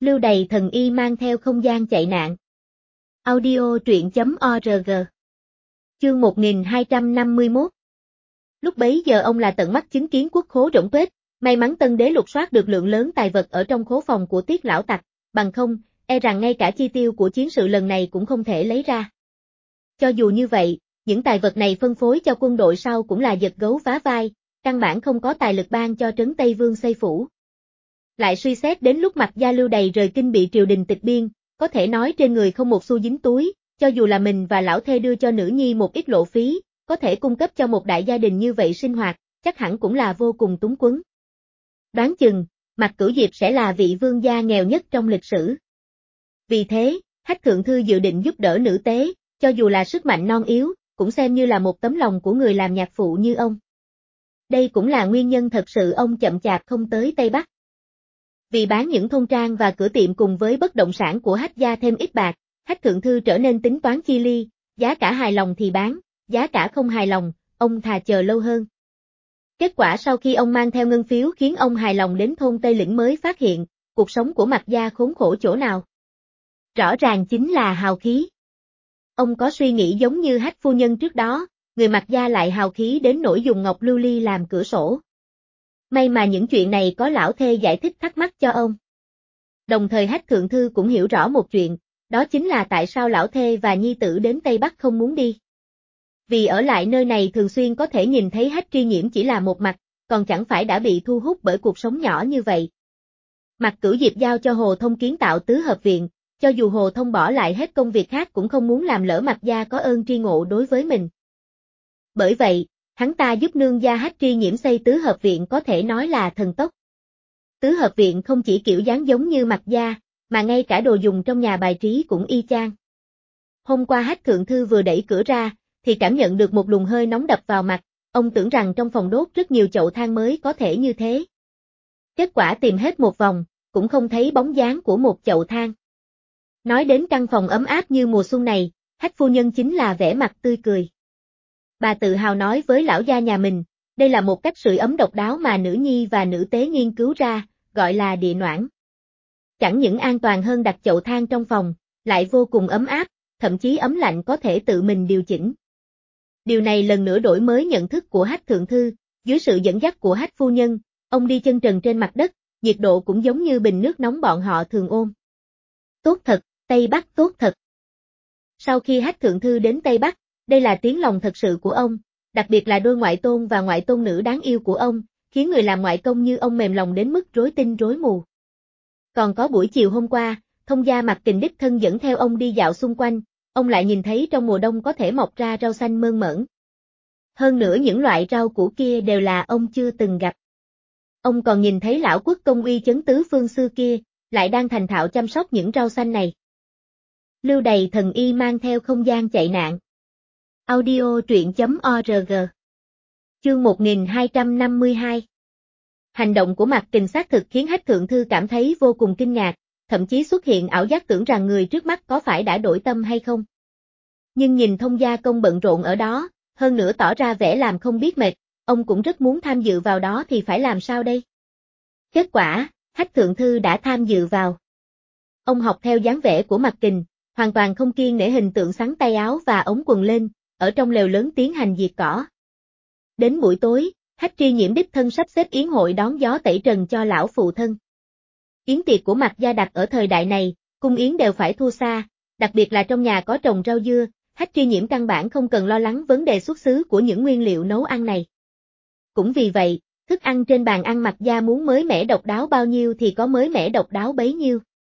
Lưu Đày thần y mang theo không gian chạy nạn. Audio truyện.org. Chương 1251. Lúc bấy giờ ông là tận mắt chứng kiến quốc khố rỗng tuếch, may mắn Tân Đế lục soát được lượng lớn tài vật ở trong khố phòng của Tiết lão tặc, bằng không, e rằng ngay cả chi tiêu của chiến sự lần này cũng không thể lấy ra. Cho dù như vậy, những tài vật này phân phối cho quân đội sau cũng là giật gấu vá vai, căn bản không có tài lực ban cho trấn Tây Vương xây phủ. Lại suy xét đến lúc Mạc gia Lưu Đày rời kinh bị triều đình tịch biên, có thể nói trên người không một xu dính túi, cho dù là mình và lão thê đưa cho nữ nhi một ít lộ phí, có thể cung cấp cho một đại gia đình như vậy sinh hoạt, chắc hẳn cũng là vô cùng túng quẫn. Đoán chừng, Mạc Cửu Diệp sẽ là vị vương gia nghèo nhất trong lịch sử. Vì thế, Hách Thượng Thư dự định giúp đỡ nữ tế, cho dù là sức mạnh non yếu, cũng xem như là một tấm lòng của người làm nhạc phụ như ông. Đây cũng là nguyên nhân thật sự ông chậm chạp không tới Tây Bắc. Vì bán những thôn trang và cửa tiệm cùng với bất động sản của Hách gia thêm ít bạc, Hách Thượng Thư trở nên tính toán chi ly, giá cả hài lòng thì bán, giá cả không hài lòng, ông thà chờ lâu hơn. Kết quả sau khi ông mang theo ngân phiếu khiến ông hài lòng đến thôn Tây Lĩnh mới phát hiện, cuộc sống của Mạc gia khốn khổ chỗ nào. Rõ ràng chính là hào khí. Ông có suy nghĩ giống như Hách phu nhân trước đó, người Mạc gia lại hào khí đến nỗi dùng ngọc lưu ly làm cửa sổ. May mà những chuyện này có lão thê giải thích thắc mắc cho ông. Đồng thời Hách Thượng Thư cũng hiểu rõ một chuyện, đó chính là tại sao lão thê và nhi tử đến Tây Bắc không muốn đi. Vì ở lại nơi này thường xuyên có thể nhìn thấy Hách Tri Nhiễm chỉ là một mặt, còn chẳng phải đã bị thu hút bởi cuộc sống nhỏ như vậy. Mạc Cửu Diệp giao cho Hồ Thông kiến tạo tứ hợp viện, cho dù Hồ Thông bỏ lại hết công việc khác cũng không muốn làm lỡ Mạc gia có ơn tri ngộ đối với mình. Bởi vậy, hắn ta giúp nương gia Hách Tri Nhiễm xây tứ hợp viện có thể nói là thần tốc. Tứ hợp viện không chỉ kiểu dáng giống như Mạc gia, mà ngay cả đồ dùng trong nhà bài trí cũng y chang. Hôm qua Hách Thượng Thư vừa đẩy cửa ra, thì cảm nhận được một luồng hơi nóng đập vào mặt, ông tưởng rằng trong phòng đốt rất nhiều chậu than mới có thể như thế. Kết quả tìm hết một vòng, cũng không thấy bóng dáng của một chậu than. Nói đến căn phòng ấm áp như mùa xuân này, Hách phu nhân chính là vẻ mặt tươi cười. Bà tự hào nói với lão gia nhà mình, đây là một cách sưởi ấm độc đáo mà nữ nhi và nữ tế nghiên cứu ra, gọi là địa noãn. Chẳng những an toàn hơn đặt chậu than trong phòng, lại vô cùng ấm áp, thậm chí ấm lạnh có thể tự mình điều chỉnh. Điều này lần nữa đổi mới nhận thức của Hách Thượng Thư, dưới sự dẫn dắt của Hách phu nhân, ông đi chân trần trên mặt đất, nhiệt độ cũng giống như bình nước nóng bọn họ thường ôm. Tốt thật, Tây Bắc tốt thật. Sau khi Hách Thượng Thư đến Tây Bắc, đây là tiếng lòng thật sự của ông, đặc biệt là đôi ngoại tôn và ngoại tôn nữ đáng yêu của ông, khiến người làm ngoại công như ông mềm lòng đến mức rối tinh rối mù. Còn có buổi chiều hôm qua, Thông gia Mạc Kình đích thân dẫn theo ông đi dạo xung quanh, ông lại nhìn thấy trong mùa đông có thể mọc ra rau xanh mơn mởn. Hơn nữa những loại rau củ kia đều là ông chưa từng gặp. Ông còn nhìn thấy lão quốc công uy chấn tứ phương xưa kia, lại đang thành thạo chăm sóc những rau xanh này. Lưu Đày thần y mang theo không gian chạy nạn. Audio truyện.org. Chương 1252. Hành động của Mạc Kình xác thực khiến Hách Thượng Thư cảm thấy vô cùng kinh ngạc, thậm chí xuất hiện ảo giác tưởng rằng người trước mắt có phải đã đổi tâm hay không. Nhưng nhìn Thông gia công bận rộn ở đó, hơn nữa tỏ ra vẻ làm không biết mệt, ông cũng rất muốn tham dự vào đó thì phải làm sao đây? Kết quả, Hách Thượng Thư đã tham dự vào. Ông học theo dáng vẻ của Mạc Kình, hoàn toàn không kiêng nể hình tượng xắn tay áo và ống quần lên, ở trong lều lớn tiến hành diệt cỏ. Đến buổi tối, Hách Tri Nhiễm đích thân sắp xếp yến hội đón gió tẩy trần cho lão phụ thân. Yến tiệc của Mạc gia đặt ở thời đại này, cung yến đều phải thua xa, đặc biệt là trong nhà có trồng rau dưa, Hách Tri Nhiễm căn bản không cần lo lắng vấn đề xuất xứ của những nguyên liệu nấu ăn này. Cũng vì vậy, thức ăn trên bàn ăn Mạc gia muốn mới mẻ độc đáo bao nhiêu thì có mới mẻ độc đáo bấy nhiêu.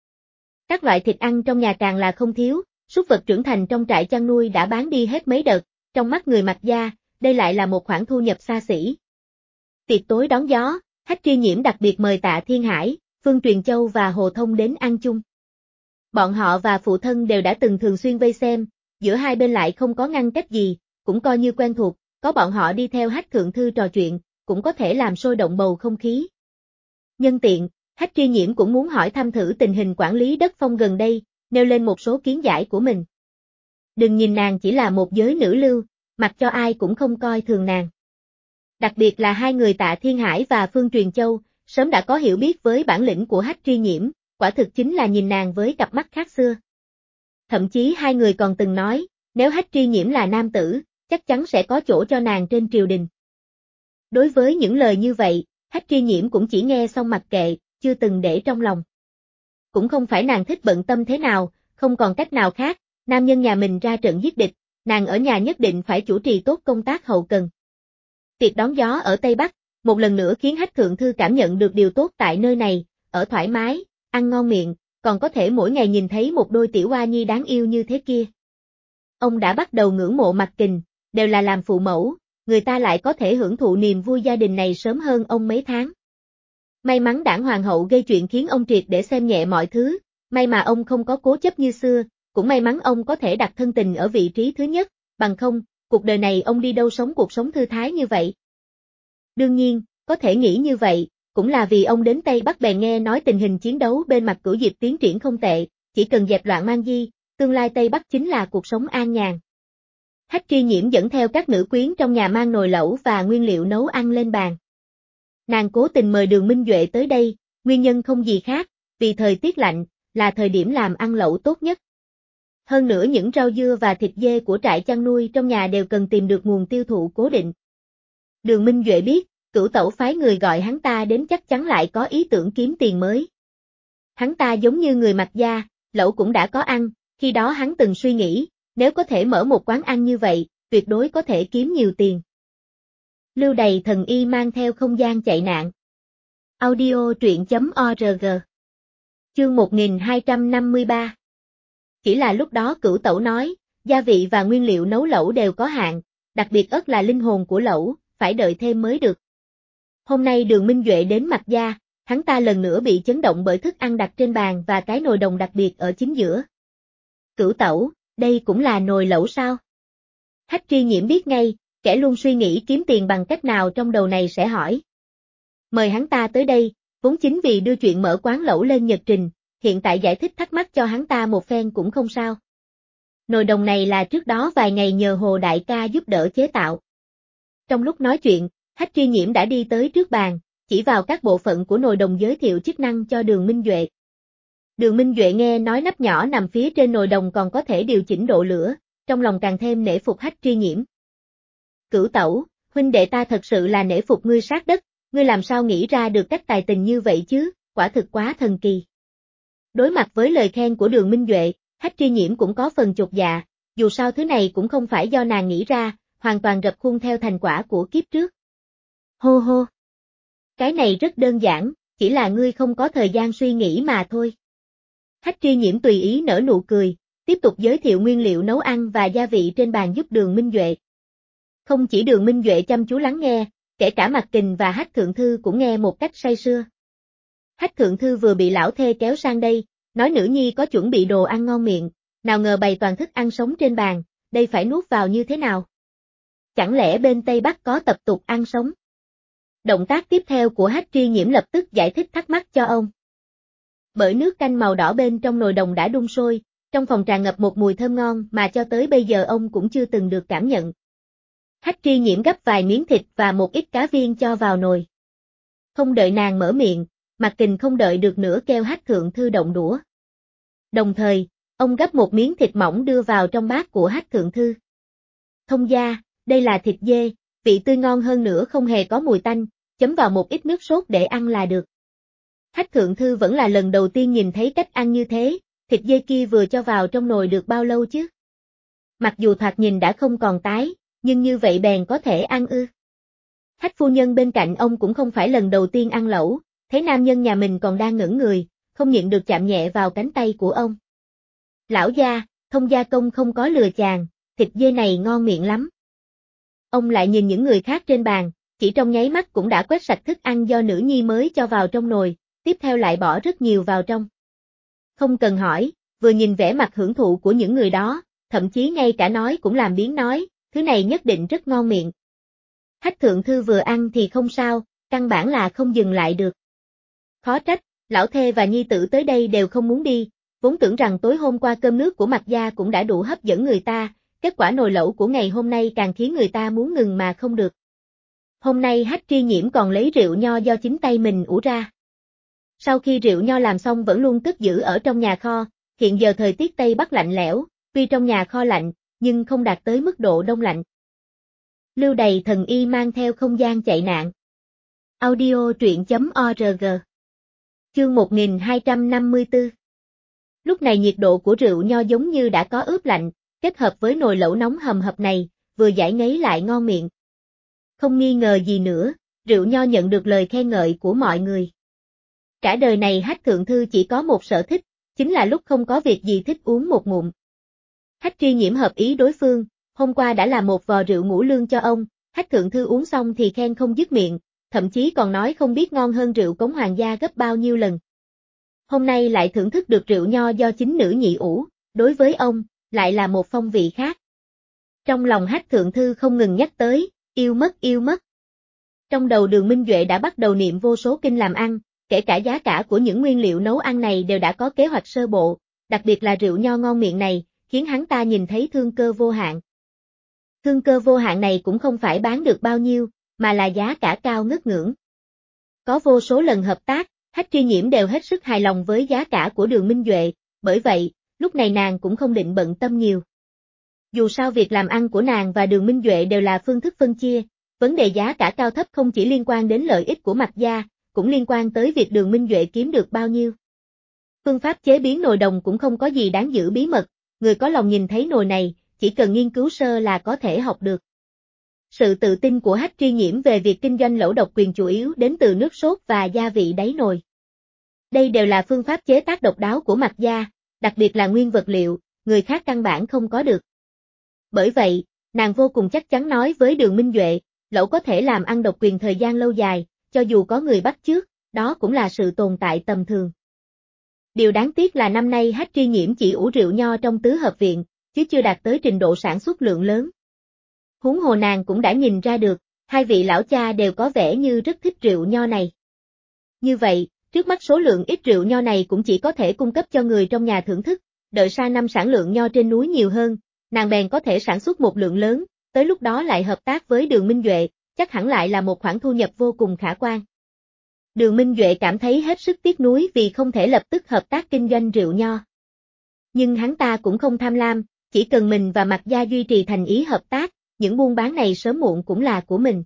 Các loại thịt ăn trong nhà càng là không thiếu, súc vật trưởng thành trong trại chăn nuôi đã bán đi hết mấy đợt, trong mắt người Mạc gia, đây lại là một khoản thu nhập xa xỉ. Tiệc tối đón gió, Hách Tri Nhiễm đặc biệt mời Tạ Thiên Hải, Phương Truyền Châu và Hồ Thông đến ăn chung. Bọn họ và phụ thân đều đã từng thường xuyên vây xem, giữa hai bên lại không có ngăn cách gì, cũng coi như quen thuộc, có bọn họ đi theo Hách Thượng Thư trò chuyện, cũng có thể làm sôi động bầu không khí. Nhân tiện, Hách Tri Nhiễm cũng muốn hỏi thăm thử tình hình quản lý đất phong gần đây, nêu lên một số kiến giải của mình. Đừng nhìn nàng chỉ là một giới nữ lưu, mặc cho ai cũng không coi thường nàng. Đặc biệt là hai người Tạ Thiên Hải và Phương Truyền Châu, sớm đã có hiểu biết với bản lĩnh của Hách Tri Nhiễm, quả thực chính là nhìn nàng với cặp mắt khác xưa. Thậm chí hai người còn từng nói, nếu Hách Tri Nhiễm là nam tử, chắc chắn sẽ có chỗ cho nàng trên triều đình. Đối với những lời như vậy, Hách Tri Nhiễm cũng chỉ nghe xong mặc kệ, chưa từng để trong lòng. Cũng không phải nàng thích bận tâm thế nào, không còn cách nào khác, nam nhân nhà mình ra trận giết địch, nàng ở nhà nhất định phải chủ trì tốt công tác hậu cần. Tiệc đón gió ở Tây Bắc, một lần nữa khiến Hách Thượng Thư cảm nhận được điều tốt tại nơi này, ở thoải mái, ăn ngon miệng, còn có thể mỗi ngày nhìn thấy một đôi tiểu oa nhi đáng yêu như thế kia. Ông đã bắt đầu ngưỡng mộ Mạc Kình, đều là làm phụ mẫu, người ta lại có thể hưởng thụ niềm vui gia đình này sớm hơn ông mấy tháng. May mắn đảng hoàng hậu gây chuyện khiến ông triệt để xem nhẹ mọi thứ, may mà ông không có cố chấp như xưa, cũng may mắn ông có thể đặt thân tình ở vị trí thứ nhất, bằng không, cuộc đời này ông đi đâu sống cuộc sống thư thái như vậy. Đương nhiên, có thể nghĩ như vậy, cũng là vì ông đến Tây Bắc bèn nghe nói tình hình chiến đấu bên mặt Cửu Diệp tiến triển không tệ, chỉ cần dẹp loạn Mang Di, tương lai Tây Bắc chính là cuộc sống an nhàn. Hách Tri Nhiễm dẫn theo các nữ quyến trong nhà mang nồi lẩu và nguyên liệu nấu ăn lên bàn. Nàng cố tình mời Đường Minh Duệ tới đây, nguyên nhân không gì khác, vì thời tiết lạnh, là thời điểm làm ăn lẩu tốt nhất. Hơn nữa những rau dưa và thịt dê của trại chăn nuôi trong nhà đều cần tìm được nguồn tiêu thụ cố định. Đường Minh Duệ biết, Cửu Tẩu phái người gọi hắn ta đến chắc chắn lại có ý tưởng kiếm tiền mới. Hắn ta giống như người Mạc gia, lẩu cũng đã có ăn, khi đó hắn từng suy nghĩ, nếu có thể mở một quán ăn như vậy, tuyệt đối có thể kiếm nhiều tiền. Lưu Đày thần y mang theo không gian chạy nạn. Audio truyện.org. Chương 1253. Chỉ là lúc đó Cửu Tẩu nói, gia vị và nguyên liệu nấu lẩu đều có hạn, đặc biệt ớt là linh hồn của lẩu, phải đợi thêm mới được. Hôm nay Đường Minh Duệ đến Mạc gia, hắn ta lần nữa bị chấn động bởi thức ăn đặt trên bàn và cái nồi đồng đặc biệt ở chính giữa. Cửu Tẩu, đây cũng là nồi lẩu sao? Hách Tri Nhiễm biết ngay, kẻ luôn suy nghĩ kiếm tiền bằng cách nào trong đầu này sẽ hỏi. Mời hắn ta tới đây, vốn chính vì đưa chuyện mở quán lẩu lên nhật trình, hiện tại giải thích thắc mắc cho hắn ta một phen cũng không sao. Nồi đồng này là trước đó vài ngày nhờ Hồ Đại ca giúp đỡ chế tạo. Trong lúc nói chuyện, Hách Tri Nhiễm đã đi tới trước bàn, chỉ vào các bộ phận của nồi đồng giới thiệu chức năng cho Đường Minh Duệ. Đường Minh Duệ nghe nói nắp nhỏ nằm phía trên nồi đồng còn có thể điều chỉnh độ lửa, trong lòng càng thêm nể phục Hách Tri Nhiễm. Cửu Tẩu, huynh đệ ta thật sự là nể phục ngươi sát đất, ngươi làm sao nghĩ ra được cách tài tình như vậy chứ, quả thực quá thần kỳ. Đối mặt với lời khen của Đường Minh Duệ, Hách Tri Nhiễm cũng có phần chột dạ, dù sao thứ này cũng không phải do nàng nghĩ ra, hoàn toàn rập khuôn theo thành quả của kiếp trước. Hô hô. Cái này rất đơn giản, chỉ là ngươi không có thời gian suy nghĩ mà thôi. Hách Tri Nhiễm tùy ý nở nụ cười, tiếp tục giới thiệu nguyên liệu nấu ăn và gia vị trên bàn giúp Đường Minh Duệ. Không chỉ Đường Minh Duệ chăm chú lắng nghe, kể cả Mạc Kình và Hách Thượng Thư cũng nghe một cách say sưa. Hách Thượng Thư vừa bị lão thê kéo sang đây, nói nữ nhi có chuẩn bị đồ ăn ngon miệng, nào ngờ bày toàn thức ăn sống trên bàn, đây phải nuốt vào như thế nào? Chẳng lẽ bên Tây Bắc có tập tục ăn sống? Động tác tiếp theo của Hách Tri Nhiễm lập tức giải thích thắc mắc cho ông. Bởi nước canh màu đỏ bên trong nồi đồng đã đun sôi, trong phòng tràn ngập một mùi thơm ngon mà cho tới bây giờ ông cũng chưa từng được cảm nhận. Hách Tri Nhiễm gấp vài miếng thịt và một ít cá viên cho vào nồi. Không đợi nàng mở miệng, Mạc Kình không đợi được nữa kêu Hách Thượng Thư động đũa. Đồng thời, ông gấp một miếng thịt mỏng đưa vào trong bát của Hách Thượng Thư. Thông gia, đây là thịt dê, vị tươi ngon hơn nữa không hề có mùi tanh, chấm vào một ít nước sốt để ăn là được. Hách Thượng Thư vẫn là lần đầu tiên nhìn thấy cách ăn như thế, thịt dê kia vừa cho vào trong nồi được bao lâu chứ? Mặc dù thoạt nhìn đã không còn tái, nhưng như vậy bèn có thể ăn ư. Hách phu nhân bên cạnh ông cũng không phải lần đầu tiên ăn lẩu, thấy nam nhân nhà mình còn đang ngẩn người, không nhịn được chạm nhẹ vào cánh tay của ông. Lão gia, Thông gia công không có lừa chàng, thịt dê này ngon miệng lắm. Ông lại nhìn những người khác trên bàn, chỉ trong nháy mắt cũng đã quét sạch thức ăn do nữ nhi mới cho vào trong nồi, tiếp theo lại bỏ rất nhiều vào trong. Không cần hỏi, vừa nhìn vẻ mặt hưởng thụ của những người đó, thậm chí ngay cả nói cũng làm biếng nói, thứ này nhất định rất ngon miệng. Hách Thượng Thư vừa ăn thì không sao, căn bản là không dừng lại được. Khó trách, lão thê và nhi tử tới đây đều không muốn đi, vốn tưởng rằng tối hôm qua cơm nước của Mạc gia cũng đã đủ hấp dẫn người ta, kết quả nồi lẩu của ngày hôm nay càng khiến người ta muốn ngừng mà không được. Hôm nay Hách Tri Nhiễm còn lấy rượu nho do chính tay mình ủ ra. Sau khi rượu nho làm xong vẫn luôn cất giữ ở trong nhà kho, hiện giờ thời tiết Tây Bắc lạnh lẽo, tuy trong nhà kho lạnh, nhưng không đạt tới mức độ đông lạnh. Lưu Đày thần y mang theo không gian chạy nạn. Audio truyện.org. Chương 1254. Lúc này nhiệt độ của rượu nho giống như đã có ướp lạnh, kết hợp với nồi lẩu nóng hầm hập này, vừa giải ngấy lại ngon miệng. Không nghi ngờ gì nữa, rượu nho nhận được lời khen ngợi của mọi người. Cả đời này Hách Thượng Thư chỉ có một sở thích, chính là lúc không có việc gì thích uống một ngụm. Hách Tri Nhiễm hợp ý đối phương, hôm qua đã làm một vò rượu ngũ lương cho ông, Hách Thượng Thư uống xong thì khen không dứt miệng, thậm chí còn nói không biết ngon hơn rượu Cống Hoàng gia gấp bao nhiêu lần. Hôm nay lại thưởng thức được rượu nho do chính nữ nhị ủ, đối với ông, lại là một phong vị khác. Trong lòng Hách Thượng Thư không ngừng nhắc tới, yêu mất yêu mất. Trong đầu Đường Minh Duệ đã bắt đầu niệm vô số kinh làm ăn, kể cả giá cả của những nguyên liệu nấu ăn này đều đã có kế hoạch sơ bộ, đặc biệt là rượu nho ngon miệng này, khiến hắn ta nhìn thấy thương cơ vô hạn. Thương cơ vô hạn này cũng không phải bán được bao nhiêu, mà là giá cả cao ngất ngưỡng. Có vô số lần hợp tác, Hách Tri Nhiễm đều hết sức hài lòng với giá cả của Đường Minh Duệ, bởi vậy, lúc này nàng cũng không định bận tâm nhiều. Dù sao việc làm ăn của nàng và Đường Minh Duệ đều là phương thức phân chia, vấn đề giá cả cao thấp không chỉ liên quan đến lợi ích của Mạc gia, cũng liên quan tới việc Đường Minh Duệ kiếm được bao nhiêu. Phương pháp chế biến nồi đồng cũng không có gì đáng giữ bí mật, người có lòng nhìn thấy nồi này, chỉ cần nghiên cứu sơ là có thể học được. Sự tự tin của Hách Tri Nhiễm về việc kinh doanh lẩu độc quyền chủ yếu đến từ nước sốt và gia vị đáy nồi. Đây đều là phương pháp chế tác độc đáo của Mạc gia, đặc biệt là nguyên vật liệu, người khác căn bản không có được. Bởi vậy, nàng vô cùng chắc chắn nói với Đường Minh Duệ, lẩu có thể làm ăn độc quyền thời gian lâu dài, cho dù có người bắt chước, đó cũng là sự tồn tại tầm thường. Điều đáng tiếc là năm nay Hách Tri Nhiễm chỉ ủ rượu nho trong tứ hợp viện, chứ chưa đạt tới trình độ sản xuất lượng lớn. Huống hồ nàng cũng đã nhìn ra được, hai vị lão cha đều có vẻ như rất thích rượu nho này. Như vậy, trước mắt số lượng ít rượu nho này cũng chỉ có thể cung cấp cho người trong nhà thưởng thức, đợi sang năm sản lượng nho trên núi nhiều hơn, nàng bèn có thể sản xuất một lượng lớn, tới lúc đó lại hợp tác với Đường Minh Duệ, chắc hẳn lại là một khoản thu nhập vô cùng khả quan. Đường Minh Duệ cảm thấy hết sức tiếc nuối vì không thể lập tức hợp tác kinh doanh rượu nho. Nhưng hắn ta cũng không tham lam, chỉ cần mình và Mạc gia duy trì thành ý hợp tác, những buôn bán này sớm muộn cũng là của mình.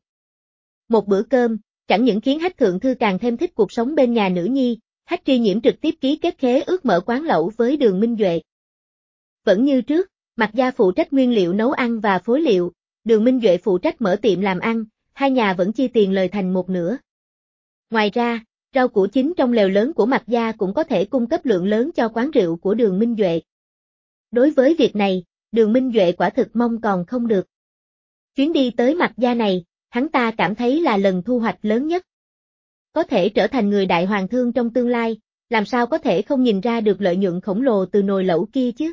Một bữa cơm, chẳng những khiến Hách Thượng Thư càng thêm thích cuộc sống bên nhà nữ nhi, Hách Tri Nhiễm trực tiếp ký kết khế ước mở quán lẩu với Đường Minh Duệ. Vẫn như trước, Mạc gia phụ trách nguyên liệu nấu ăn và phối liệu, Đường Minh Duệ phụ trách mở tiệm làm ăn, hai nhà vẫn chia tiền lời thành một nửa. Ngoài ra, rau củ chính trong lều lớn của Mạc gia cũng có thể cung cấp lượng lớn cho quán rượu của Đường Minh Duệ. Đối với việc này, Đường Minh Duệ quả thực mong còn không được. Chuyến đi tới Mạc gia này, hắn ta cảm thấy là lần thu hoạch lớn nhất. Có thể trở thành người đại hoàng thương trong tương lai, làm sao có thể không nhìn ra được lợi nhuận khổng lồ từ nồi lẩu kia chứ?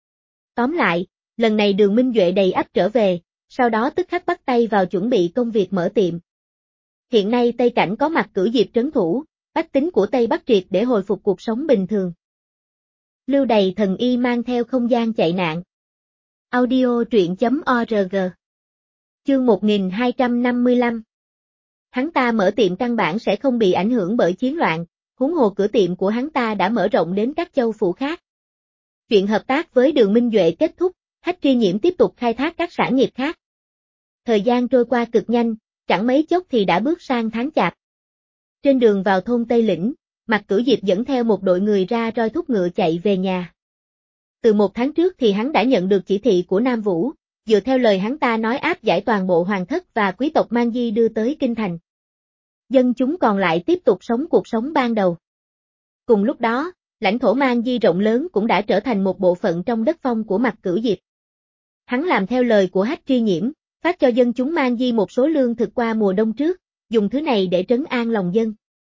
Tóm lại, lần này Đường Minh Duệ đầy ắp trở về, sau đó tức khắc bắt tay vào chuẩn bị công việc mở tiệm. Hiện nay Tây Cảnh có Mạc Cửu Diệp trấn thủ, bách tính của Tây Bắc triệt để hồi phục cuộc sống bình thường. Lưu Đày thần y mang theo không gian chạy nạn. Audio truyện.org. Chương 1255. Hắn ta mở tiệm căn bản sẽ không bị ảnh hưởng bởi chiến loạn, huống hồ cửa tiệm của hắn ta đã mở rộng đến các châu phủ khác. Chuyện hợp tác với Đường Minh Duệ kết thúc, Hách Tri Nhiễm tiếp tục khai thác các sản nghiệp khác. Thời gian trôi qua cực nhanh, chẳng mấy chốc thì đã bước sang tháng Chạp. Trên đường vào thôn Tây Lĩnh, Mạc Cửu Diệp dẫn theo một đội người ra roi thúc ngựa chạy về nhà. Từ một tháng trước thì hắn đã nhận được chỉ thị của Nam Vũ, dựa theo lời hắn ta nói áp giải toàn bộ hoàng thất và quý tộc Mang Di đưa tới Kinh Thành. Dân chúng còn lại tiếp tục sống cuộc sống ban đầu. Cùng lúc đó, lãnh thổ Mang Di rộng lớn cũng đã trở thành một bộ phận trong đất phong của Mạc Cửu Diệp. Hắn làm theo lời của Hách Tri Nhiễm, phát cho dân chúng Mang Di một số lương thực qua mùa đông trước, dùng thứ này để trấn an lòng dân.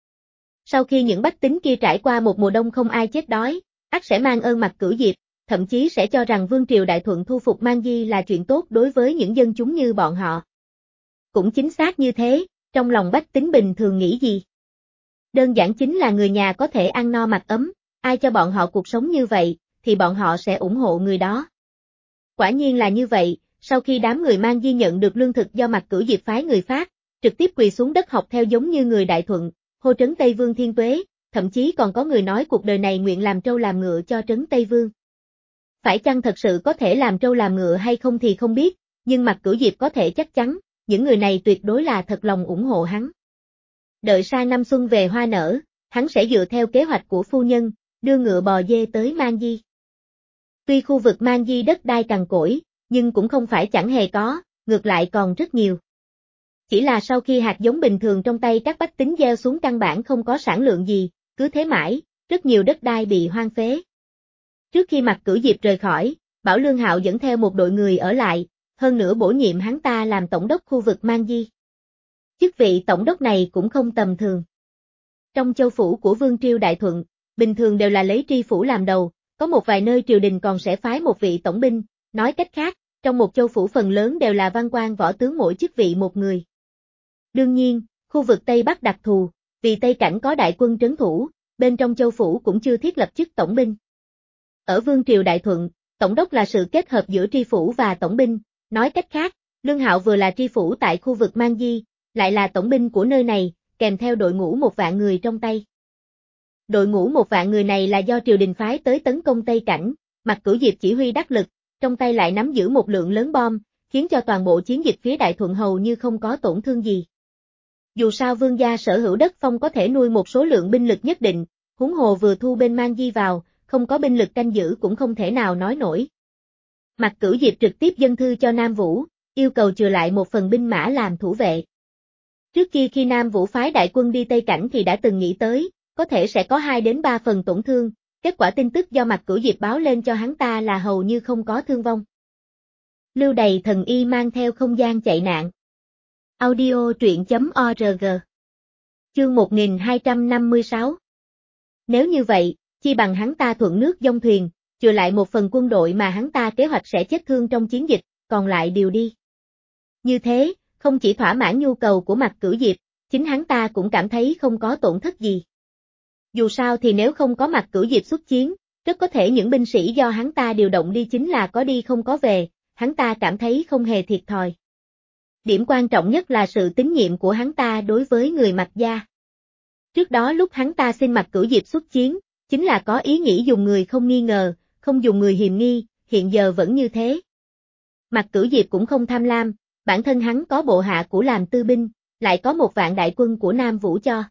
Sau khi những bách tính kia trải qua một mùa đông không ai chết đói, ắt sẽ mang ơn Mạc Cửu Diệp, thậm chí sẽ cho rằng Vương triều Đại Thuận thu phục Mang Di là chuyện tốt đối với những dân chúng như bọn họ. Cũng chính xác như thế, trong lòng bách tính bình thường nghĩ gì? Đơn giản chính là người nhà có thể ăn no mặc ấm, ai cho bọn họ cuộc sống như vậy, thì bọn họ sẽ ủng hộ người đó. Quả nhiên là như vậy, sau khi đám người Mang Di nhận được lương thực do Mạc Cửu Diệp phái người phát, trực tiếp quỳ xuống đất học theo giống như người Đại Thuận, hô trấn Tây Vương Thiên Tuế, thậm chí còn có người nói cuộc đời này nguyện làm trâu làm ngựa cho Trấn Tây Vương. Phải chăng thật sự có thể làm trâu làm ngựa hay không thì không biết, nhưng Mạc Cửu Diệp có thể chắc chắn, những người này tuyệt đối là thật lòng ủng hộ hắn. Đợi sang năm xuân về hoa nở, hắn sẽ dựa theo kế hoạch của phu nhân, đưa ngựa bò dê tới Mang Di. Tuy khu vực Mang Di đất đai cằn cỗi, nhưng cũng không phải chẳng hề có, ngược lại còn rất nhiều. Chỉ là sau khi hạt giống bình thường trong tay các bách tính gieo xuống căn bản không có sản lượng gì, cứ thế mãi, rất nhiều đất đai bị hoang phế. Trước khi Mạc Cửu Diệp rời khỏi, Bảo Lương Hạo dẫn theo một đội người ở lại, hơn nữa bổ nhiệm hắn ta làm tổng đốc khu vực Mang Di. Chức vị tổng đốc này cũng không tầm thường. Trong châu phủ của Vương Triều Đại Thuận, bình thường đều là lấy tri phủ làm đầu, có một vài nơi triều đình còn sẽ phái một vị tổng binh, nói cách khác, trong một châu phủ phần lớn đều là văn quan võ tướng mỗi chức vị một người. Đương nhiên, khu vực Tây Bắc đặc thù, vì Tây Cảnh có đại quân trấn thủ, bên trong châu phủ cũng chưa thiết lập chức tổng binh. Ở Vương Triều Đại Thuận, tổng đốc là sự kết hợp giữa tri phủ và tổng binh, nói cách khác, Lương Hạo vừa là tri phủ tại khu vực Mang Di, lại là tổng binh của nơi này, kèm theo đội ngũ 1.000 người trong tay. Đội ngũ 1.000 người này là do triều đình phái tới tấn công Tây Cảnh, Mạc Cửu Diệp chỉ huy đắc lực, trong tay lại nắm giữ một lượng lớn bom, khiến cho toàn bộ chiến dịch phía Đại Thuận hầu như không có tổn thương gì. Dù sao vương gia sở hữu đất phong có thể nuôi một số lượng binh lực nhất định, huống hồ vừa thu bên Mang Di vào, không có binh lực canh giữ cũng không thể nào nói nổi. Mạc Cửu Diệp trực tiếp dâng thư cho Nam Vũ, yêu cầu chừa lại một phần binh mã làm thủ vệ. Trước kia khi Nam Vũ phái đại quân đi Tây Cảnh thì đã từng nghĩ tới, có thể sẽ có 2 đến 3 phần tổn thương, kết quả tin tức do Mạc Cửu Diệp báo lên cho hắn ta là hầu như không có thương vong. Lưu Đày thần y mang theo không gian chạy nạn. Audio truyện.org. Chương 1256. Nếu như vậy, chi bằng hắn ta thuận nước dông thuyền, chừa lại một phần quân đội mà hắn ta kế hoạch sẽ chết thương trong chiến dịch, còn lại điều đi. Như thế, không chỉ thỏa mãn nhu cầu của Mạc Cửu Diệp, chính hắn ta cũng cảm thấy không có tổn thất gì. Dù sao thì nếu không có Mạc Cửu Diệp xuất chiến, rất có thể những binh sĩ do hắn ta điều động đi chính là có đi không có về, hắn ta cảm thấy không hề thiệt thòi. Điểm quan trọng nhất là sự tín nhiệm của hắn ta đối với người Mạc gia. Trước đó lúc hắn ta xin Mạc Cửu Diệp xuất chiến, chính là có ý nghĩ dùng người không nghi ngờ, không dùng người hiềm nghi, hiện giờ vẫn như thế. Mạc Cửu Diệp cũng không tham lam, bản thân hắn có bộ hạ của làm tư binh, lại có 1.000 đại quân của Nam Vũ cho.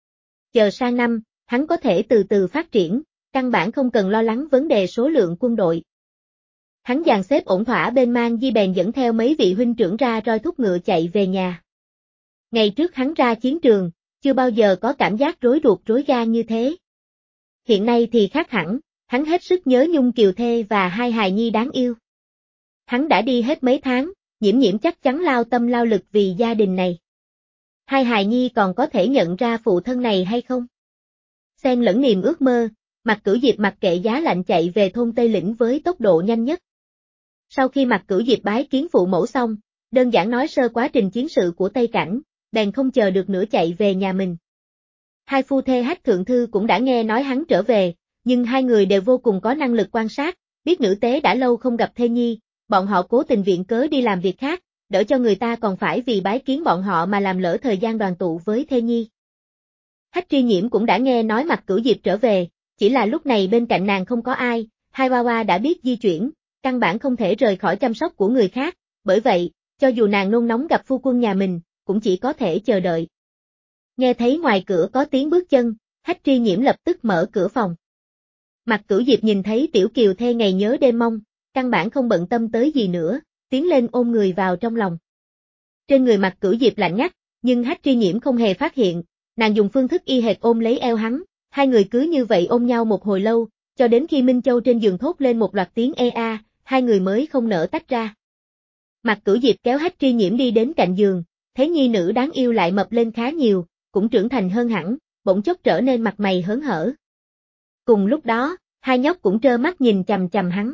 Chờ sang năm, hắn có thể từ từ phát triển, căn bản không cần lo lắng vấn đề số lượng quân đội. Hắn dàn xếp ổn thỏa bên Mang Di bèn dẫn theo mấy vị huynh trưởng ra roi thúc ngựa chạy về nhà. Ngày trước hắn ra chiến trường, chưa bao giờ có cảm giác rối ruột rối gan như thế. Hiện nay thì khác hẳn, hắn hết sức nhớ Nhung Kiều Thê và 2 hài nhi đáng yêu. Hắn đã đi hết mấy tháng, Nhiễm Nhiễm chắc chắn lao tâm lao lực vì gia đình này. 2 hài nhi còn có thể nhận ra phụ thân này hay không? Xen lẫn niềm ước mơ, Mạc Cửu Diệp mặc kệ giá lạnh chạy về thôn Tây Lĩnh với tốc độ nhanh nhất. Sau khi Mạc Cửu Diệp bái kiến phụ mẫu xong, đơn giản nói sơ quá trình chiến sự của Tây Cảnh, bèn không chờ được nữa chạy về nhà mình. 2 phu thê Hách Thượng Thư cũng đã nghe nói hắn trở về, nhưng 2 người đều vô cùng có năng lực quan sát, biết nữ tế đã lâu không gặp thê nhi, bọn họ cố tình viện cớ đi làm việc khác, đỡ cho người ta còn phải vì bái kiến bọn họ mà làm lỡ thời gian đoàn tụ với thê nhi. Hách Tri Nhiễm cũng đã nghe nói Mạc Cửu Diệp trở về, chỉ là lúc này bên cạnh nàng không có ai, hai Hoa Hoa đã biết di chuyển, căn bản không thể rời khỏi chăm sóc của người khác, bởi vậy, cho dù nàng nôn nóng gặp phu quân nhà mình, cũng chỉ có thể chờ đợi. Nghe thấy ngoài cửa có tiếng bước chân, Hách Tri Nhiễm lập tức mở cửa phòng. Mạc Cửu Diệp nhìn thấy tiểu Kiều Thê ngày nhớ đêm mong, căn bản không bận tâm tới gì nữa, tiến lên ôm người vào trong lòng. Trên người Mạc Cửu Diệp lạnh ngắt, nhưng Hách Tri Nhiễm không hề phát hiện, nàng dùng phương thức y hệt ôm lấy eo hắn, 2 người cứ như vậy ôm nhau một hồi lâu, cho đến khi Minh Châu trên giường thốt lên một loạt tiếng ê a, 2 người mới không nỡ tách ra. Mạc Cửu Diệp kéo Hách Tri Nhiễm đi đến cạnh giường, thấy nhi nữ đáng yêu lại mập lên khá nhiều, cũng trưởng thành hơn hẳn, bỗng chốc trở nên mặt mày hớn hở. Cùng lúc đó, 2 nhóc cũng trơ mắt nhìn chằm chằm hắn.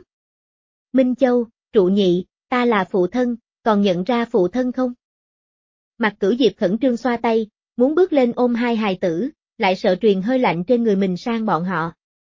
Minh Châu, Trụ Nhị, ta là phụ thân, còn nhận ra phụ thân không? Mạc Cửu Diệp khẩn trương xoa tay, muốn bước lên ôm 2 hài tử, lại sợ truyền hơi lạnh trên người mình sang bọn họ.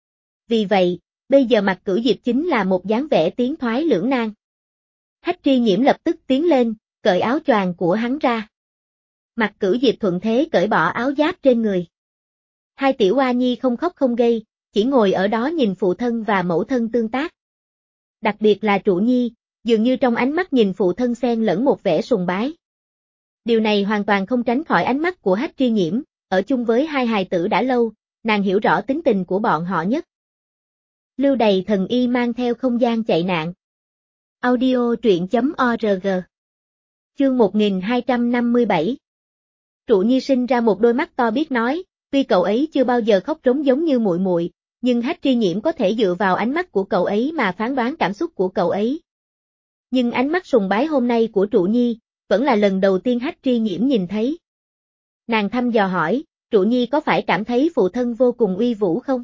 Vì vậy, bây giờ Mạc Cửu Diệp chính là một dáng vẻ tiến thoái lưỡng nan. Hách Tri Nhiễm lập tức tiến lên, cởi áo choàng của hắn ra. Mạc Cửu Diệp thuận thế cởi bỏ áo giáp trên người. Hai tiểu oa nhi không khóc không gây, chỉ ngồi ở đó nhìn phụ thân và mẫu thân tương tác. Đặc biệt là Trụ Nhi, dường như trong ánh mắt nhìn phụ thân xen lẫn một vẻ sùng bái. Điều này hoàn toàn không tránh khỏi ánh mắt của Hách Tri Nhiễm, ở chung với hai hài tử đã lâu, nàng hiểu rõ tính tình của bọn họ nhất. Lưu Đầy Thần Y mang theo không gian chạy nạn. Audio truyện.org. Chương 1257. Trụ Nhi sinh ra một đôi mắt to biết nói, tuy cậu ấy chưa bao giờ khóc trống giống như muội muội, nhưng Hách Tri Nhiễm có thể dựa vào ánh mắt của cậu ấy mà phán đoán cảm xúc của cậu ấy. Nhưng ánh mắt sùng bái hôm nay của Trụ Nhi, vẫn là lần đầu tiên Hách Tri Nhiễm nhìn thấy. Nàng thăm dò hỏi, Trụ Nhi có phải cảm thấy phụ thân vô cùng uy vũ không?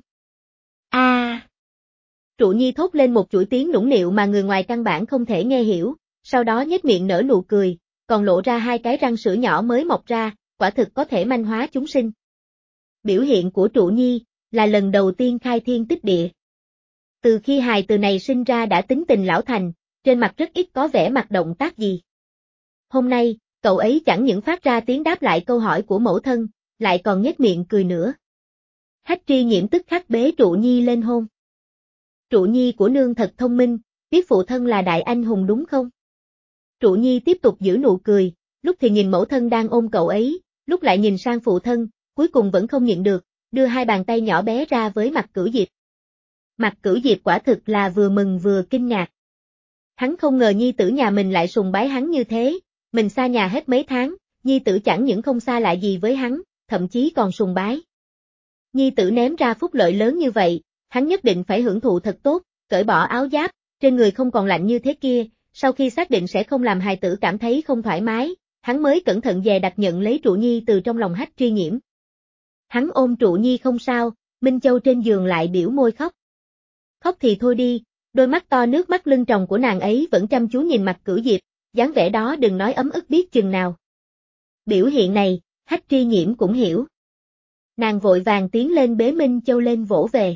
Trụ Nhi thốt lên một chuỗi tiếng nũng nịu mà người ngoài căn bản không thể nghe hiểu, sau đó nhếch miệng nở nụ cười, còn lộ ra hai cái răng sữa nhỏ mới mọc ra, quả thực có thể manh hóa chúng sinh. Biểu hiện của Trụ Nhi, là lần đầu tiên khai thiên tích địa. Từ khi hài từ này sinh ra đã tính tình lão thành, trên mặt rất ít có vẻ mặt động tác gì. Hôm nay, cậu ấy chẳng những phát ra tiếng đáp lại câu hỏi của mẫu thân, lại còn nhếch miệng cười nữa. Hách Tri Nhiễm tức khắc bế Trụ Nhi lên hôn. Trụ Nhi của nương thật thông minh, biết phụ thân là đại anh hùng đúng không? Trụ Nhi tiếp tục giữ nụ cười, lúc thì nhìn mẫu thân đang ôm cậu ấy, lúc lại nhìn sang phụ thân, cuối cùng vẫn không nhịn được, đưa hai bàn tay nhỏ bé ra với Mặt Cửu Diệp. Mặt Cửu Diệp quả thực là vừa mừng vừa kinh ngạc. Hắn không ngờ nhi tử nhà mình lại sùng bái hắn như thế, mình xa nhà hết mấy tháng, nhi tử chẳng những không xa lạ gì với hắn, thậm chí còn sùng bái. Nhi tử ném ra phúc lợi lớn như vậy, hắn nhất định phải hưởng thụ thật tốt, cởi bỏ áo giáp, trên người không còn lạnh như thế kia, sau khi xác định sẽ không làm hài tử cảm thấy không thoải mái, hắn mới cẩn thận dè đặt nhận lấy Trụ Nhi từ trong lòng Hách Tri Nhiễm. Hắn ôm Trụ Nhi không sao, Minh Châu trên giường lại biểu môi khóc. Khóc thì thôi đi, đôi mắt to nước mắt lưng tròng của nàng ấy vẫn chăm chú nhìn Mặt Cửu Diệp, dáng vẻ đó đừng nói ấm ức biết chừng nào. Biểu hiện này, Hách Tri Nhiễm cũng hiểu. Nàng vội vàng tiến lên bế Minh Châu lên vỗ về.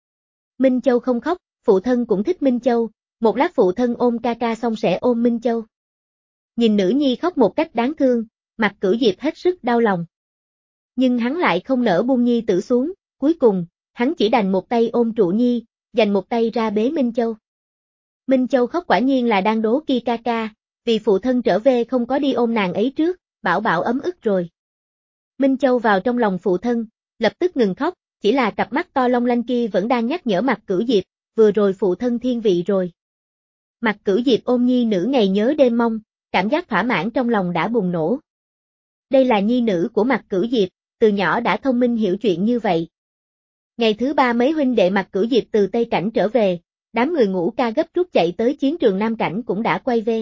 Minh Châu không khóc, phụ thân cũng thích Minh Châu, một lát phụ thân ôm ca ca xong sẽ ôm Minh Châu. Nhìn nữ nhi khóc một cách đáng thương, Mặt Cửu Diệp hết sức đau lòng. Nhưng hắn lại không nỡ buông nhi tử xuống, cuối cùng, hắn chỉ đành một tay ôm Trụ Nhi, dành một tay ra bế Minh Châu. Minh Châu khóc quả nhiên là đang đố kia ca ca, vì phụ thân trở về không có đi ôm nàng ấy trước, bảo bảo ấm ức rồi. Minh Châu vào trong lòng phụ thân, lập tức ngừng khóc, chỉ là cặp mắt to long lanh kia vẫn đang nhắc nhở Mặt Cửu Diệp, vừa rồi phụ thân thiên vị rồi. Mặt Cửu Diệp ôm nhi nữ ngày nhớ đêm mong, cảm giác thỏa mãn trong lòng đã bùng nổ. Đây là nhi nữ của Mặt Cửu Diệp, từ nhỏ đã thông minh hiểu chuyện như vậy. Ngày thứ ba mấy huynh đệ Mặt Cửu Diệp từ Tây Cảnh trở về, đám người ngũ ca gấp rút chạy tới chiến trường Nam Cảnh cũng đã quay về.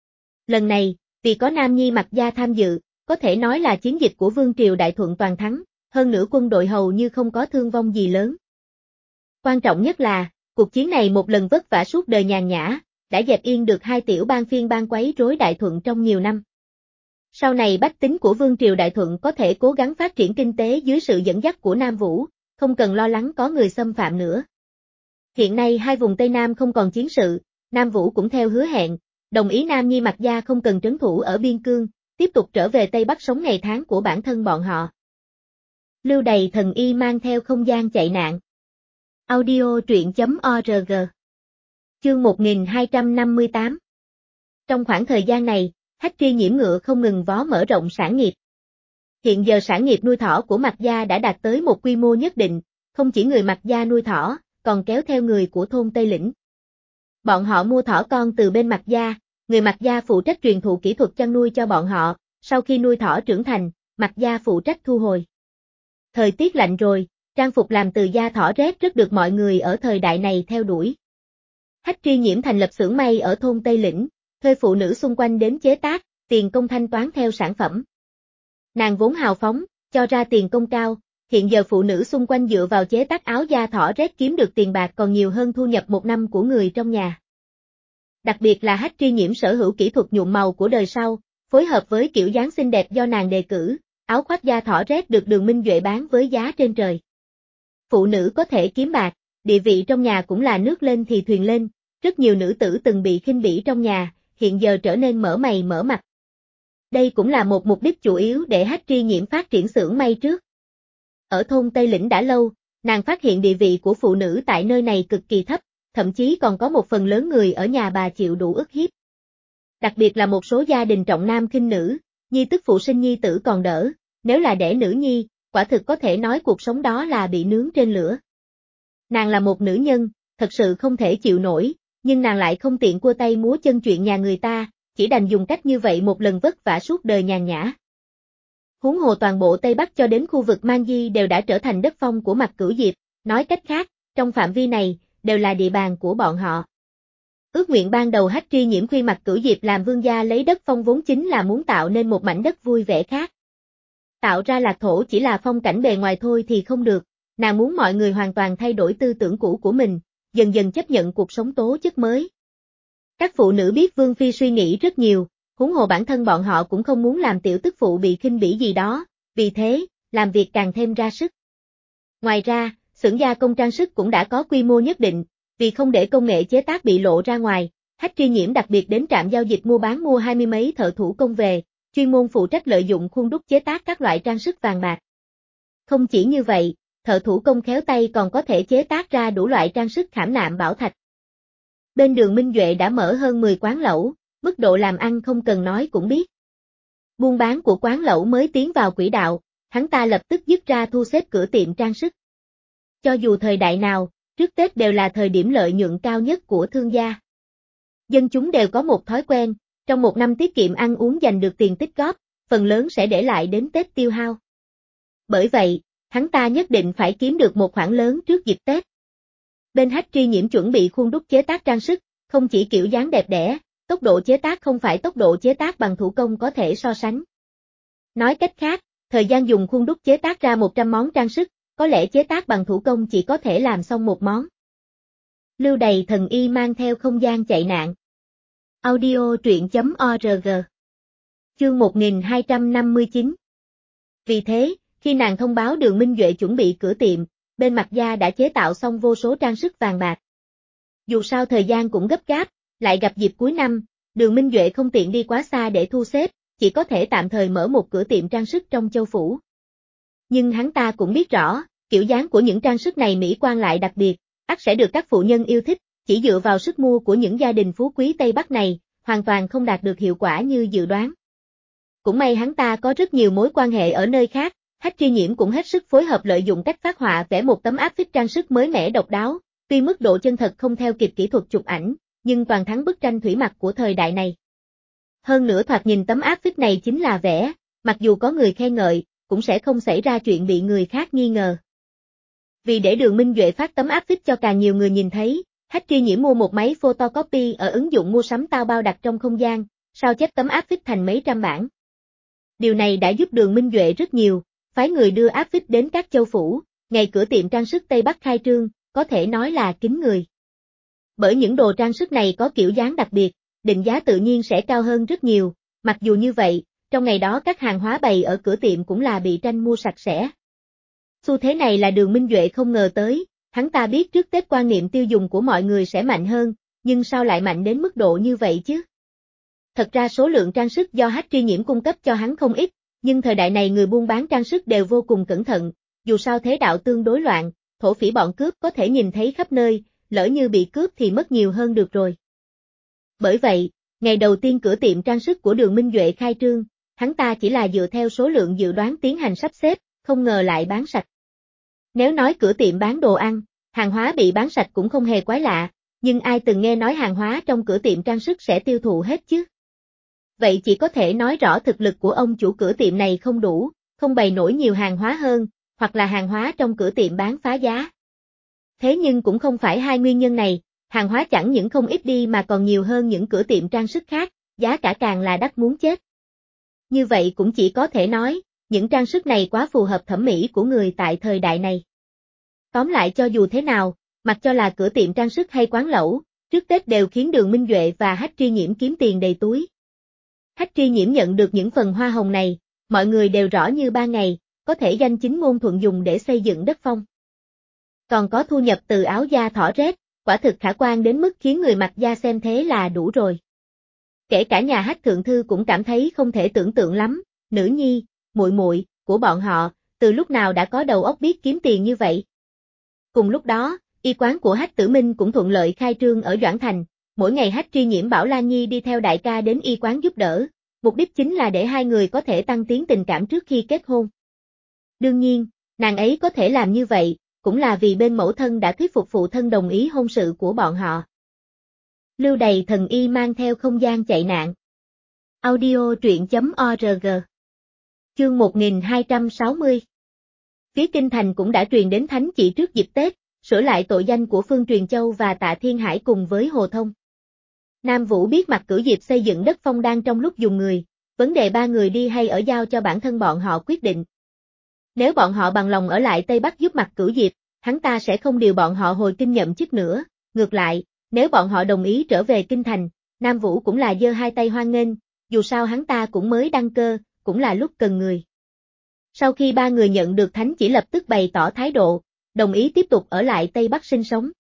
Lần này, vì có Nam Nhi Mặt gia tham dự, có thể nói là chiến dịch của Vương Triều đại thuận toàn thắng, hơn nữa quân đội hầu như không có thương vong gì lớn. Quan trọng nhất là, cuộc chiến này một lần vất vả suốt đời nhàn nhã, đã dẹp yên được hai tiểu bang phiên bang quấy rối đại thuận trong nhiều năm. Sau này bách tính của Vương Triều Đại Thuận có thể cố gắng phát triển kinh tế dưới sự dẫn dắt của Nam Vũ, không cần lo lắng có người xâm phạm nữa. Hiện nay hai vùng Tây Nam không còn chiến sự, Nam Vũ cũng theo hứa hẹn, đồng ý Nam Nhi Mặt gia không cần trấn thủ ở biên cương, tiếp tục trở về Tây Bắc sống ngày tháng của bản thân bọn họ. Lưu Đầy Thần Y mang theo không gian chạy nạn. Audio truyện.org. Chương 1258. Trong khoảng thời gian này, Hách Tri Nhiễm ngựa không ngừng vó mở rộng sản nghiệp. Hiện giờ sản nghiệp nuôi thỏ của Mạc gia đã đạt tới một quy mô nhất định, không chỉ người Mạc gia nuôi thỏ, còn kéo theo người của thôn Tây Lĩnh. Bọn họ mua thỏ con từ bên Mạc gia, người Mạc gia phụ trách truyền thụ kỹ thuật chăn nuôi cho bọn họ, sau khi nuôi thỏ trưởng thành, Mạc gia phụ trách thu hồi. Thời tiết lạnh rồi, trang phục làm từ da thỏ rét rất được mọi người ở thời đại này theo đuổi. Hách Tri Nhiễm thành lập xưởng may ở thôn Tây Lĩnh, thuê phụ nữ xung quanh đến chế tác, tiền công thanh toán theo sản phẩm. Nàng vốn hào phóng, cho ra tiền công cao, hiện giờ phụ nữ xung quanh dựa vào chế tác áo da thỏ rét kiếm được tiền bạc còn nhiều hơn thu nhập một năm của người trong nhà. Đặc biệt là Hách Tri Nhiễm sở hữu kỹ thuật nhuộm màu của đời sau, phối hợp với kiểu dáng xinh đẹp do nàng đề cử, áo khoác da thỏ rét được Đường Minh Duệ bán với giá trên trời. Phụ nữ có thể kiếm bạc, địa vị trong nhà cũng là nước lên thì thuyền lên, rất nhiều nữ tử từng bị khinh bỉ trong nhà, hiện giờ trở nên mở mày mở mặt. Đây cũng là một mục đích chủ yếu để Hách Tri Nhiễm phát triển xưởng may trước. Ở thôn Tây Lĩnh đã lâu, nàng phát hiện địa vị của phụ nữ tại nơi này cực kỳ thấp, thậm chí còn có một phần lớn người ở nhà bà chịu đủ ức hiếp. Đặc biệt là một số gia đình trọng nam khinh nữ, nhi tức phụ sinh nhi tử còn đỡ, nếu là đẻ nữ nhi, quả thực có thể nói cuộc sống đó là bị nướng trên lửa. Nàng là một nữ nhân, thật sự không thể chịu nổi, nhưng nàng lại không tiện cua tay múa chân chuyện nhà người ta, chỉ đành dùng cách như vậy một lần vất vả suốt đời nhàn nhã. Huống hồ toàn bộ Tây Bắc cho đến khu vực Mang Di đều đã trở thành đất phong của Mạc Cửu Diệp, nói cách khác, trong phạm vi này, đều là địa bàn của bọn họ. Ước nguyện ban đầu Hách Tri Nhiễm khuyên Mạc Cửu Diệp làm vương gia lấy đất phong vốn chính là muốn tạo nên một mảnh đất vui vẻ khác. Tạo ra lạc thổ chỉ là phong cảnh bề ngoài thôi thì không được, nàng muốn mọi người hoàn toàn thay đổi tư tưởng cũ của mình, dần dần chấp nhận cuộc sống tố chất mới. Các phụ nữ biết Vương Phi suy nghĩ rất nhiều, huống hồ bản thân bọn họ cũng không muốn làm tiểu tức phụ bị khinh bỉ gì đó, vì thế, làm việc càng thêm ra sức. Ngoài ra, xưởng gia công trang sức cũng đã có quy mô nhất định, vì không để công nghệ chế tác bị lộ ra ngoài, Hách Tri Nhiễm đặc biệt đến trạm giao dịch mua 20 mấy thợ thủ công về, chuyên môn phụ trách lợi dụng khuôn đúc chế tác các loại trang sức vàng bạc. Không chỉ như vậy, thợ thủ công khéo tay còn có thể chế tác ra đủ loại trang sức khảm nạm bảo thạch. Bên Đường Minh Duệ đã mở hơn 10 quán lẩu, mức độ làm ăn không cần nói cũng biết. Buôn bán của quán lẩu mới tiến vào quỹ đạo, hắn ta lập tức dứt ra thu xếp cửa tiệm trang sức. Cho dù thời đại nào, trước Tết đều là thời điểm lợi nhuận cao nhất của thương gia. Dân chúng đều có một thói quen, trong một năm tiết kiệm ăn uống dành được tiền tích góp, phần lớn sẽ để lại đến Tết tiêu hao. Bởi vậy, hắn ta nhất định phải kiếm được một khoản lớn trước dịp Tết. Bên Hách Tri Nhiễm chuẩn bị khuôn đúc chế tác trang sức, không chỉ kiểu dáng đẹp đẽ, tốc độ chế tác không phải tốc độ chế tác bằng thủ công có thể so sánh. Nói cách khác, thời gian dùng khuôn đúc chế tác ra 100 món trang sức, có lẽ chế tác bằng thủ công chỉ có thể làm xong một món. Lưu Đày thần y mang theo không gian chạy nạn. Audio truyện.org. Chương 1259. Vì thế, khi nàng thông báo Đường Minh Duệ chuẩn bị cửa tiệm, bên Mạc gia đã chế tạo xong vô số trang sức vàng bạc. Dù sao thời gian cũng gấp gáp, lại gặp dịp cuối năm, Đường Minh Duệ không tiện đi quá xa để thu xếp, chỉ có thể tạm thời mở một cửa tiệm trang sức trong châu phủ. Nhưng hắn ta cũng biết rõ, kiểu dáng của những trang sức này mỹ quan lại đặc biệt, ắt sẽ được các phụ nhân yêu thích, chỉ dựa vào sức mua của những gia đình phú quý Tây Bắc này, hoàn toàn không đạt được hiệu quả như dự đoán. Cũng may hắn ta có rất nhiều mối quan hệ ở nơi khác, Hách Tri Nhiễm cũng hết sức phối hợp lợi dụng cách phác họa vẽ một tấm áp phích trang sức mới mẻ độc đáo, tuy mức độ chân thật không theo kịp kỹ thuật chụp ảnh, nhưng toàn thắng bức tranh thủy mặc của thời đại này. Hơn nữa thoạt nhìn tấm áp phích này chính là vẽ, mặc dù có người khen ngợi, cũng sẽ không xảy ra chuyện bị người khác nghi ngờ. Vì để Đường Minh Duệ phát tấm áp phích cho càng nhiều người nhìn thấy, Hách Tri Nhiễm mua một máy photocopy ở ứng dụng mua sắm Taobao đặt trong không gian, sao chép tấm áp phích thành mấy trăm bản. Điều này đã giúp Đường Minh Duệ rất nhiều, phái người đưa áp phích đến các châu phủ, ngày cửa tiệm trang sức Tây Bắc khai trương, có thể nói là kín người. Bởi những đồ trang sức này có kiểu dáng đặc biệt, định giá tự nhiên sẽ cao hơn rất nhiều, mặc dù như vậy, trong ngày đó các hàng hóa bày ở cửa tiệm cũng là bị tranh mua sạch sẽ. Xu thế này là Đường Minh Duệ không ngờ tới, hắn ta biết trước Tết quan niệm tiêu dùng của mọi người sẽ mạnh hơn, nhưng sao lại mạnh đến mức độ như vậy chứ? Thật ra số lượng trang sức do Hách Tri Nhiễm cung cấp cho hắn không ít, nhưng thời đại này người buôn bán trang sức đều vô cùng cẩn thận, dù sao thế đạo tương đối loạn, thổ phỉ bọn cướp có thể nhìn thấy khắp nơi, lỡ như bị cướp thì mất nhiều hơn được rồi. Bởi vậy, ngày đầu tiên cửa tiệm trang sức của Đường Minh Duệ khai trương, hắn ta chỉ là dựa theo số lượng dự đoán tiến hành sắp xếp, không ngờ lại bán sạch. Nếu nói cửa tiệm bán đồ ăn, hàng hóa bị bán sạch cũng không hề quái lạ, nhưng ai từng nghe nói hàng hóa trong cửa tiệm trang sức sẽ tiêu thụ hết chứ? Vậy chỉ có thể nói rõ thực lực của ông chủ cửa tiệm này không đủ, không bày nổi nhiều hàng hóa hơn, hoặc là hàng hóa trong cửa tiệm bán phá giá. Thế nhưng cũng không phải hai nguyên nhân này, hàng hóa chẳng những không ít đi mà còn nhiều hơn những cửa tiệm trang sức khác, giá cả càng là đắt muốn chết. Như vậy cũng chỉ có thể nói, những trang sức này quá phù hợp thẩm mỹ của người tại thời đại này. Tóm lại cho dù thế nào, mặc cho là cửa tiệm trang sức hay quán lẩu, trước Tết đều khiến Đường Minh Duệ và Hách Tri Nhiễm kiếm tiền đầy túi. Hách Tri Nhiễm nhận được những phần hoa hồng này, mọi người đều rõ như ban ngày, có thể danh chính ngôn thuận dùng để xây dựng đất phong. Còn có thu nhập từ áo da thỏ rết, quả thực khả quan đến mức khiến người Mạc gia xem thế là đủ rồi. Kể cả nhà Hách thượng thư cũng cảm thấy không thể tưởng tượng lắm, nữ nhi, muội muội của bọn họ, từ lúc nào đã có đầu óc biết kiếm tiền như vậy. Cùng lúc đó, y quán của Hách Tử Minh cũng thuận lợi khai trương ở Doãn Thành, mỗi ngày Hách Tri Nhiễm bảo Lan Nhi đi theo đại ca đến y quán giúp đỡ, mục đích chính là để hai người có thể tăng tiến tình cảm trước khi kết hôn. Đương nhiên, nàng ấy có thể làm như vậy, cũng là vì bên mẫu thân đã thuyết phục phụ thân đồng ý hôn sự của bọn họ. Lưu Đày thần y mang theo không gian chạy nạn. Audio truyện.org. Chương 1260. Phía Kinh Thành cũng đã truyền đến thánh chỉ trước dịp Tết, sửa lại tội danh của Phương Truyền Châu và Tạ Thiên Hải cùng với Hồ Thông. Nam Vũ biết Mạc Cửu Diệp xây dựng đất phong đang trong lúc dùng người, vấn đề ba người đi hay ở giao cho bản thân bọn họ quyết định. Nếu bọn họ bằng lòng ở lại Tây Bắc giúp Mạc Cửu Diệp, hắn ta sẽ không điều bọn họ hồi kinh nhậm chức nữa, ngược lại, nếu bọn họ đồng ý trở về Kinh Thành, Nam Vũ cũng là giơ hai tay hoan nghênh, dù sao hắn ta cũng mới đăng cơ, cũng là lúc cần người. Sau khi ba người nhận được thánh chỉ lập tức bày tỏ thái độ, đồng ý tiếp tục ở lại Tây Bắc sinh sống.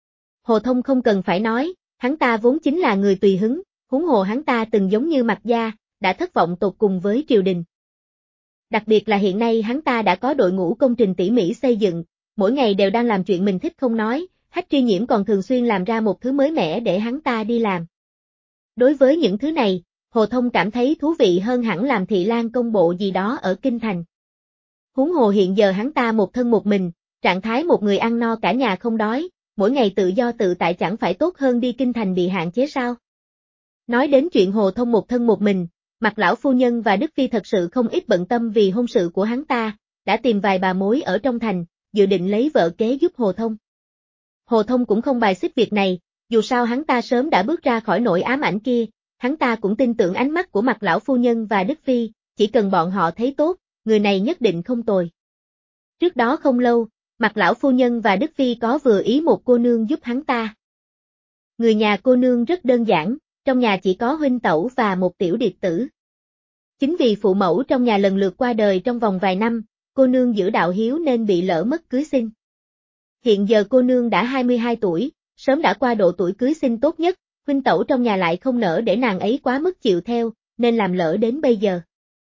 Hồ Thông không cần phải nói, hắn ta vốn chính là người tùy hứng, huống hồ hắn ta từng giống như Mạc Gia, đã thất vọng tột cùng với triều đình. Đặc biệt là hiện nay hắn ta đã có đội ngũ công trình tỉ mỉ xây dựng, mỗi ngày đều đang làm chuyện mình thích không nói, Hách Tri Nhiễm còn thường xuyên làm ra một thứ mới mẻ để hắn ta đi làm. Đối với những thứ này, Hồ Thông cảm thấy thú vị hơn hẳn làm thị lang công bộ gì đó ở Kinh Thành. Huống hồ hiện giờ hắn ta một thân một mình, trạng thái một người ăn no cả nhà không đói, mỗi ngày tự do tự tại chẳng phải tốt hơn đi Kinh Thành bị hạn chế sao? Nói đến chuyện Hồ Thông một thân một mình, Mạc lão phu nhân và Đức Phi thật sự không ít bận tâm vì hôn sự của hắn ta, đã tìm vài bà mối ở trong thành, dự định lấy vợ kế giúp Hồ Thông. Hồ Thông cũng không bài xích việc này, dù sao hắn ta sớm đã bước ra khỏi nỗi ám ảnh kia, hắn ta cũng tin tưởng ánh mắt của Mạc lão phu nhân và Đức Phi, chỉ cần bọn họ thấy tốt, người này nhất định không tồi. Trước đó không lâu, Mạc lão phu nhân và Đức Phi có vừa ý một cô nương giúp hắn ta. Người nhà cô nương rất đơn giản, trong nhà chỉ có huynh tẩu và một tiểu điệp tử. Chính vì phụ mẫu trong nhà lần lượt qua đời trong vòng vài năm, cô nương giữ đạo hiếu nên bị lỡ mất cưới xin. Hiện giờ cô nương đã 22 tuổi, sớm đã qua độ tuổi cưới xin tốt nhất, huynh tẩu trong nhà lại không nỡ để nàng ấy quá mức chịu theo, nên làm lỡ đến bây giờ.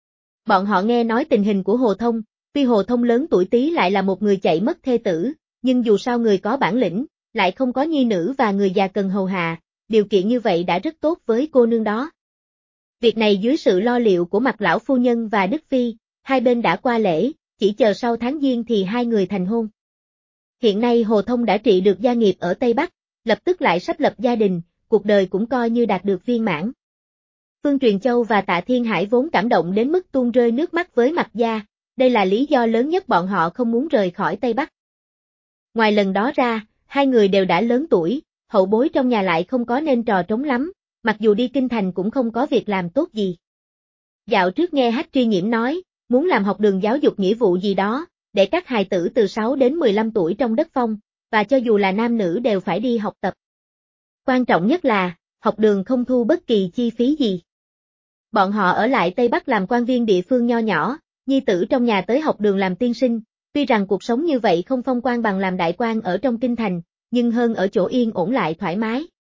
Bọn họ nghe nói tình hình của Hồ Thông, tuy Hồ Thông lớn tuổi tí lại là một người chạy mất thê tử, nhưng dù sao người có bản lĩnh, lại không có nhi nữ và người già cần hầu hạ, điều kiện như vậy đã rất tốt với cô nương đó. Việc này dưới sự lo liệu của Mạc lão phu nhân và Đức Phi, hai bên đã qua lễ, chỉ chờ sau tháng Giêng thì hai người thành hôn. Hiện nay Hồ Thông đã trị được gia nghiệp ở Tây Bắc, lập tức lại sắp lập gia đình, cuộc đời cũng coi như đạt được viên mãn. Phương Truyền Châu và Tạ Thiên Hải vốn cảm động đến mức tuôn rơi nước mắt với Mạc Gia, đây là lý do lớn nhất bọn họ không muốn rời khỏi Tây Bắc. Ngoài lần đó ra, hai người đều đã lớn tuổi, hậu bối trong nhà lại không có nên trò trống lắm, mặc dù đi Kinh Thành cũng không có việc làm tốt gì. Dạo trước nghe Hách Tri Nhiễm nói, muốn làm học đường giáo dục nghĩa vụ gì đó, để các hài tử từ 6 đến 15 tuổi trong đất phong, và cho dù là nam nữ đều phải đi học tập. Quan trọng nhất là, học đường không thu bất kỳ chi phí gì. Bọn họ ở lại Tây Bắc làm quan viên địa phương nho nhỏ, nhi tử trong nhà tới học đường làm tiên sinh, tuy rằng cuộc sống như vậy không phong quang bằng làm đại quan ở trong Kinh Thành, nhưng hơn ở chỗ yên ổn lại thoải mái.